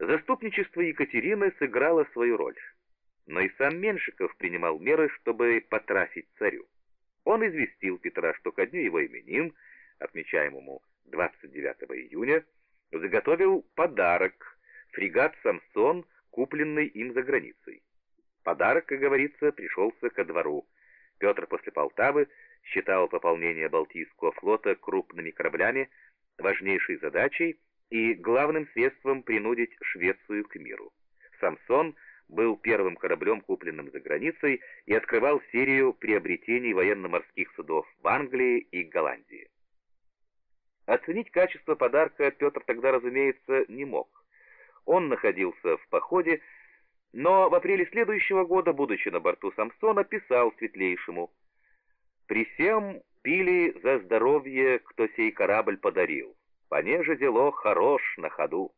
Заступничество Екатерины сыграло свою роль, но и сам Меншиков принимал меры, чтобы потрафить царю. Он известил Петра, что ко дню его именин, отмечаемому 29 июня, заготовил подарок — фрегат «Самсон», купленный им за границей. Подарок, как говорится, пришелся ко двору. Петр после Полтавы считал пополнение Балтийского флота крупными кораблями важнейшей задачей и главным средством принудить Швецию к миру. «Самсон» был первым кораблем, купленным за границей, и открывал серию приобретений военно-морских судов в Англии и Голландии. Оценить качество подарка Петр тогда, разумеется, не мог. Он находился в походе, но в апреле следующего года, будучи на борту «Самсона», писал Светлейшему: «При сем пили за здоровье, кто сей корабль подарил, понеже дело хорош на ходу».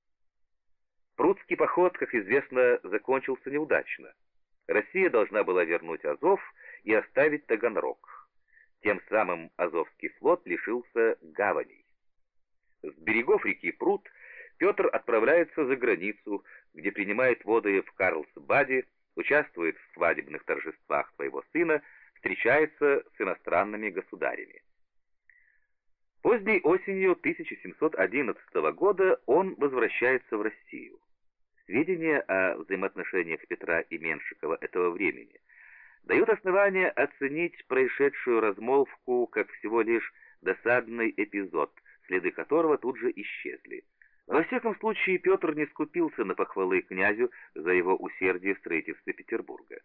Прудский поход, как известно, закончился неудачно. Россия должна была вернуть Азов и оставить Таганрог. Тем самым Азовский флот лишился гаваней. С берегов реки Пруд Петр отправляется за границу, где принимает воды в Карлсбаде, участвует в свадебных торжествах своего сына, встречается с иностранными государями. Поздней осенью 1711 года он возвращается в Россию. Сведения о взаимоотношениях Петра и Меншикова этого времени дают основание оценить происшедшую размолвку как всего лишь досадный эпизод, следы которого тут же исчезли. Во всяком случае, Петр не скупился на похвалы князю за его усердие в строительстве Петербурга.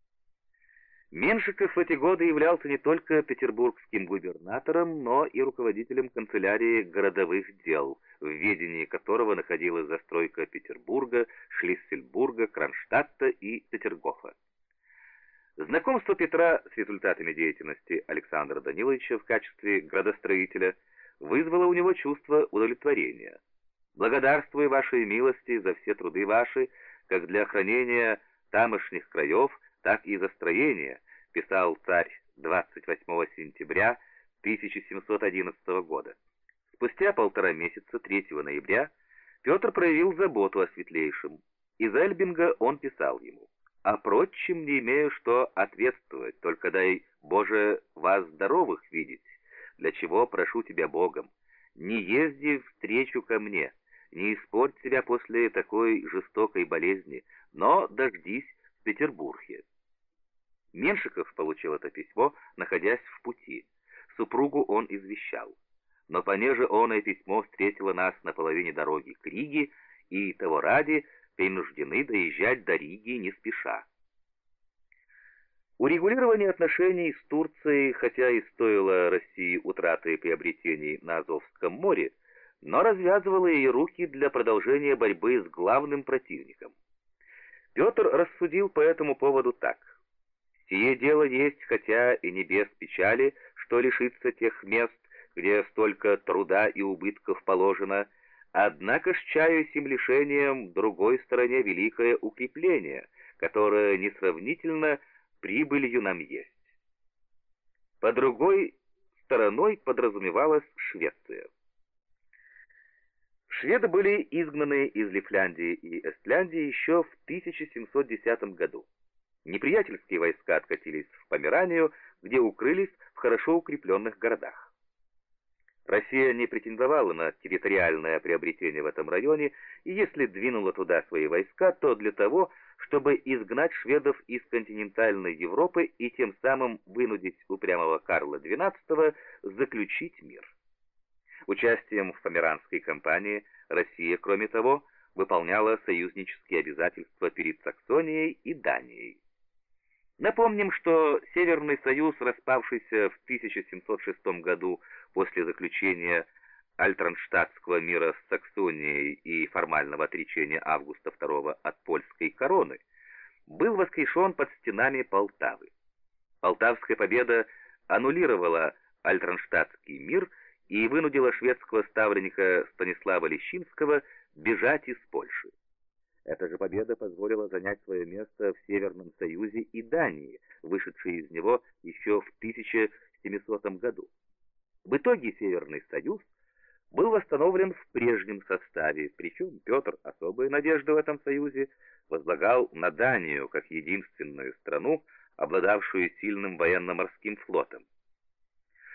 Меншиков в эти годы являлся не только петербургским губернатором, но и руководителем канцелярии городовых дел, в ведении которого находилась застройка Петербурга, Шлиссельбурга, Кронштадта и Петергофа. Знакомство Петра с результатами деятельности Александра Даниловича в качестве градостроителя вызвало у него чувство удовлетворения. «Благодарствую вашей милости за все труды ваши, как для охранения тамошних краев, так и за строение», писал царь 28 сентября 1711 года. Спустя 1,5 месяца, 3 ноября, Петр проявил заботу о Светлейшем. Из Эльбинга он писал ему: «О прочем не имею что ответствовать, только дай, Боже, вас здоровых видеть, для чего прошу тебя Богом. Не езди встречу ко мне, не испорть себя после такой жестокой болезни, но дождись в Петербурге». Меншиков получил это письмо, находясь в пути. Супругу он извещал: «Но понеже оное письмо встретило нас на половине дороги к Риге, и того ради принуждены доезжать до Риги не спеша». Урегулирование отношений с Турцией, хотя и стоило России утраты приобретений на Азовском море, но развязывало ей руки для продолжения борьбы с главным противником. Петр рассудил по этому поводу так: «Сие дело есть, хотя и не без печали, что лишится тех мест, где столько труда и убытков положено, однако ж чаю сим лишением другой стороне великое укрепление, которое несравнительно прибылью нам есть». По другой стороной подразумевалась Швеция. Шведы были изгнаны из Лифляндии и Эстляндии еще в 1710 году. Неприятельские войска откатились в Померанию, где укрылись в хорошо укрепленных городах. Россия не претендовала на территориальное приобретение в этом районе, и если двинула туда свои войска, то для того, чтобы изгнать шведов из континентальной Европы и тем самым вынудить упрямого Карла XII заключить мир. Участием в Померанской кампании Россия, кроме того, выполняла союзнические обязательства перед Саксонией и Данией. Напомним, что Северный Союз, распавшийся в 1706 году после заключения Альтранштадтского мира с Саксонией и формального отречения Августа II от польской короны, был воскрешен под стенами Полтавы. Полтавская победа аннулировала Альтранштадтский мир и вынудила шведского ставленника Станислава Лещинского бежать из Польши. Эта же победа позволила занять свое место в Северном Союзе и Дании, вышедшей из него еще в 1700 году. В итоге Северный Союз был восстановлен в прежнем составе, причем Петр особые надежды в этом союзе возлагал на Данию как единственную страну, обладавшую сильным военно-морским флотом.